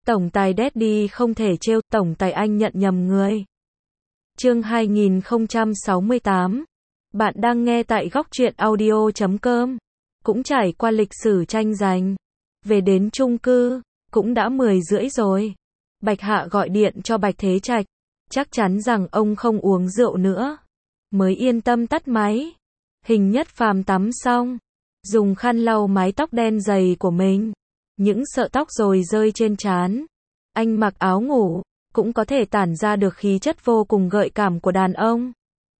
Tổng tài Daddy không thể trêu, tổng tài anh nhận nhầm người. Chương 2068. Bạn đang nghe tại góc truyện audio.com. Cũng trải qua lịch sử tranh giành. Về đến chung cư, cũng đã 10:30 rồi. Bạch Hạ gọi điện cho Bạch Thế Trạch, chắc chắn rằng ông không uống rượu nữa. Mới yên tâm tắt máy. Hình Nhất Phàm tắm xong, dùng khăn lau mái tóc đen dày của mình. Những sợi tóc rồi rơi trên trán. Anh mặc áo ngủ, cũng có thể tản ra được khí chất vô cùng gợi cảm của đàn ông.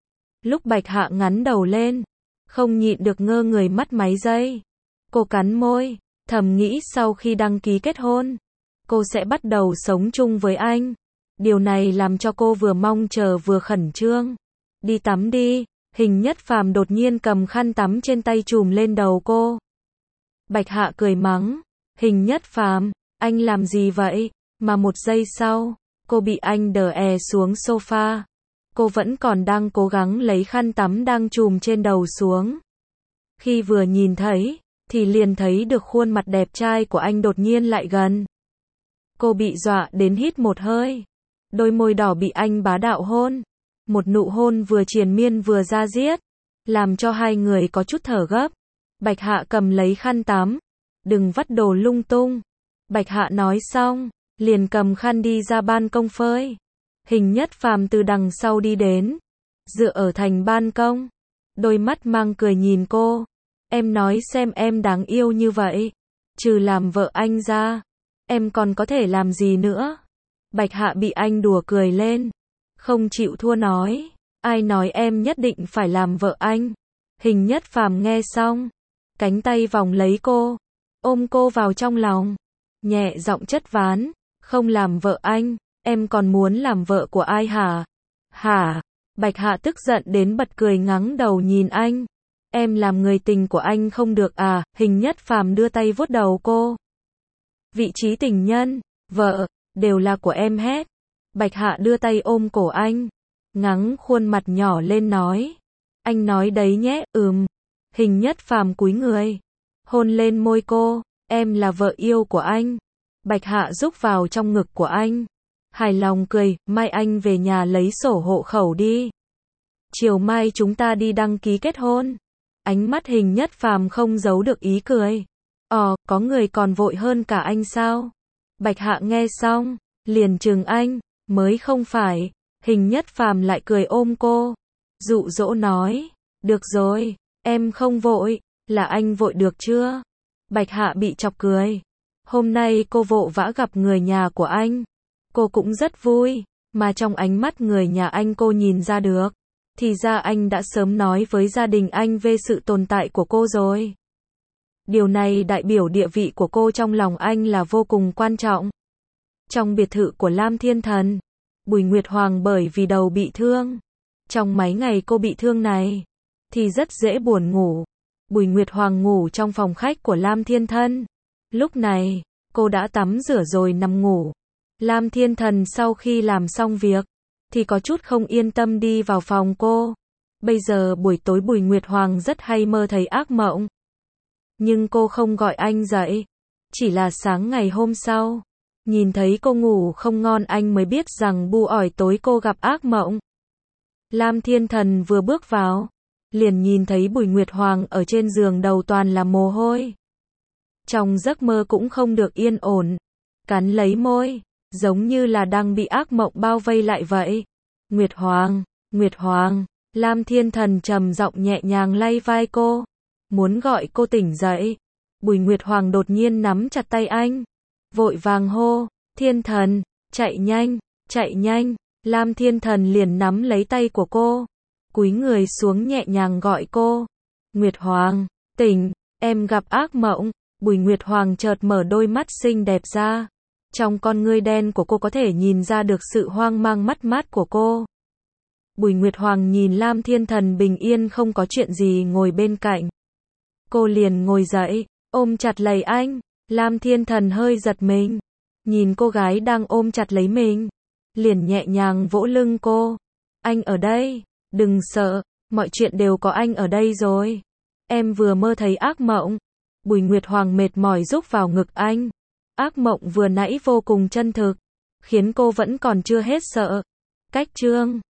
Lúc Bạch Hạ ngắn đầu lên, không nhịn được ngơ người mắt mấy giây. Cô cắn môi, thầm nghĩ sau khi đăng ký kết hôn, cô sẽ bắt đầu sống chung với anh. Điều này làm cho cô vừa mong chờ vừa khẩn trương. Đi tắm đi. Hình Nhất Phàm đột nhiên cầm khăn tắm trên tay chùm lên đầu cô. Bạch Hạ cười mắng, Hình Nhất Phàm, anh làm gì vậy? Mà một giây sau, cô bị anh đè xuống sofa. Cô vẫn còn đang cố gắng lấy khăn tắm đang chùm trên đầu xuống. Khi vừa nhìn thấy, thì liền thấy được khuôn mặt đẹp trai của anh đột nhiên lại gần. Cô bị dọa đến hít một hơi. Đôi môi đỏ bị anh bá đạo hôn. Một nụ hôn vừa triền miên vừa da diết, làm cho hai người có chút thở gấp. Bạch Hạ cầm lấy khăn tắm. Đừng vắt đồ lung tung. Bạch Hạ nói xong, liền cầm khăn đi ra ban công phơi. Hình Nhất Phàm từ đằng sau đi đến, dựa ở thành ban công, đôi mắt mang cười nhìn cô. Em nói xem em đáng yêu như vậy, trừ làm vợ anh ra, em còn có thể làm gì nữa? Bạch Hạ bị anh đùa cười lên, không chịu thua nói, ai nói em nhất định phải làm vợ anh? Hình Nhất Phàm nghe xong, cánh tay vòng lấy cô, ôm cô vào trong lòng, nhẹ giọng chất vấn, không làm vợ anh, em còn muốn làm vợ của ai hả? Hả? Bạch Hạ tức giận đến bật cười ngắng đầu nhìn anh. Em làm người tình của anh không được à? Hình Nhất Phàm đưa tay vuốt đầu cô. Vị trí tình nhân, vợ, đều là của em hết. Bạch Hạ đưa tay ôm cổ anh, ngắng khuôn mặt nhỏ lên nói. Anh nói đấy nhé, Hình Nhất Phàm cúi người, hôn lên môi cô, em là vợ yêu của anh. Bạch Hạ rúc vào trong ngực của anh, hài lòng cười, mai anh về nhà lấy sổ hộ khẩu đi. Chiều mai chúng ta đi đăng ký kết hôn. Ánh mắt Hình Nhất Phàm không giấu được ý cười. Có người còn vội hơn cả anh sao? Bạch Hạ nghe xong, liền trừng anh, mới không phải. Hình Nhất Phàm lại cười ôm cô, dụ dỗ nói, được rồi, em không vội, là anh vội được chưa? Bạch Hạ bị chọc cười. Hôm nay cô vội vã gặp người nhà của anh. Cô cũng rất vui, mà trong ánh mắt người nhà anh cô nhìn ra được. Thì ra anh đã sớm nói với gia đình anh về sự tồn tại của cô rồi. Điều này đại biểu địa vị của cô trong lòng anh là vô cùng quan trọng. Trong biệt thự của Lam Thiên Thần, Bùi Nguyệt Hoàng bởi vì đầu bị thương. Trong mấy ngày cô bị thương này, thì rất dễ buồn ngủ. Bùi Nguyệt Hoàng ngủ trong phòng khách của Lam Thiên Thần. Lúc này, cô đã tắm rửa rồi nằm ngủ. Lam Thiên Thần sau khi làm xong việc, thì có chút không yên tâm đi vào phòng cô. Bây giờ buổi tối Bùi Nguyệt Hoàng rất hay mơ thấy ác mộng. Nhưng cô không gọi anh dậy. Chỉ là sáng ngày hôm sau, nhìn thấy cô ngủ không ngon anh mới biết rằng buổi tối cô gặp ác mộng. Lam Thiên Thần vừa bước vào, liền nhìn thấy Bùi Nguyệt Hoàng ở trên giường đầu toàn là mồ hôi. Trong giấc mơ cũng không được yên ổn, cắn lấy môi, giống như là đang bị ác mộng bao vây lại vậy. Nguyệt Hoàng, Lam Thiên Thần trầm giọng nhẹ nhàng lay vai cô, muốn gọi cô tỉnh dậy. Bùi Nguyệt Hoàng đột nhiên nắm chặt tay anh, vội vàng hô, Thiên Thần, chạy nhanh. Lam Thiên Thần liền nắm lấy tay của cô, cúi người xuống nhẹ nhàng gọi cô. Nguyệt Hoàng, tỉnh, em gặp ác mộng. Bùi Nguyệt Hoàng chợt mở đôi mắt xinh đẹp ra. Trong con ngươi đen của cô có thể nhìn ra được sự hoang mang mất mát của cô. Bùi Nguyệt Hoàng nhìn Lam Thiên Thần bình yên không có chuyện gì ngồi bên cạnh. Cô liền ngồi dậy, ôm chặt lấy anh. Lam Thiên Thần hơi giật mình, nhìn cô gái đang ôm chặt lấy mình, liền nhẹ nhàng vỗ lưng cô. Anh ở đây, đừng sợ, mọi chuyện đều có anh ở đây rồi. Em vừa mơ thấy ác mộng. Bùi Nguyệt Hoàng mệt mỏi rúc vào ngực anh, Ác mộng vừa nãy vô cùng chân thực, khiến cô vẫn còn chưa hết sợ. Cách chương